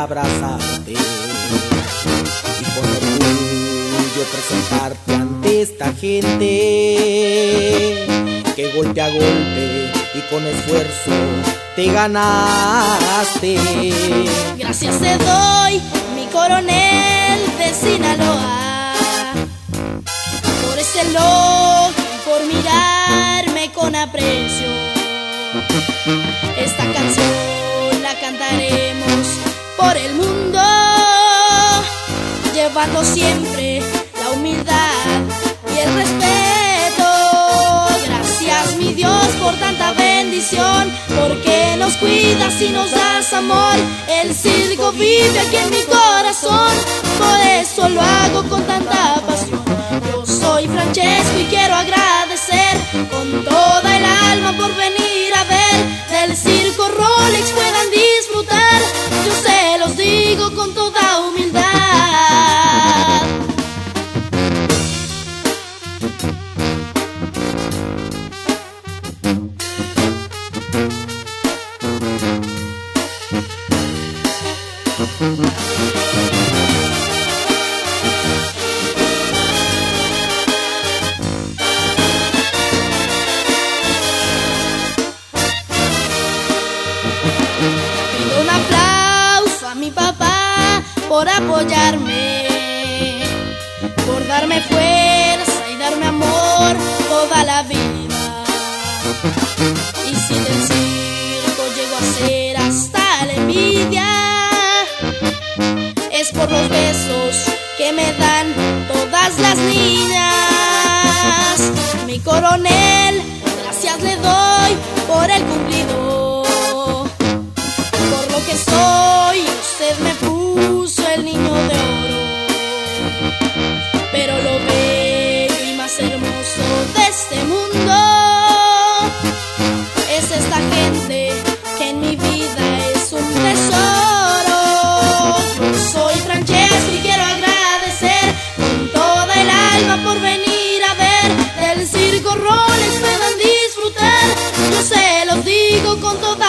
abrazarte y con orgullo presentarte ante esta gente que golpe a golpe y con esfuerzo te ganaste. Gracias te doy, mi coronel de Sinaloa, por ese elogio, por mirarme con aprecio. Esta canción la cantaremos por el mundo, llevando siempre la humildad y el respeto. Gracias mi Dios por tanta bendición, porque nos cuidas y nos das amor. El circo vive aquí en mi corazón, por eso lo hago con tanta pasión. Yo soy Francesco y quiero agradecer con toda el alma por venir a ver. Del circo Rolex puedan disfrutar, yo se los digo con toda humildad. Pido un aplauso a mi papá por apoyarme, por darme fuerza y darme amor toda la vida. Y si del circo llego a ser hasta la envidia, es por los besos que me dan todas las niñas. Mi coronel, gracias le doy por el cumplido, por lo que soy, usted me puso el niño de oro. Pero lo bello y más hermoso de este mundo es esta gente que en mi vida es un tesoro. Yo soy Francesco y quiero agradecer con toda el alma por venir a ver. Del circo Rolex puedan disfrutar, yo se los digo con toda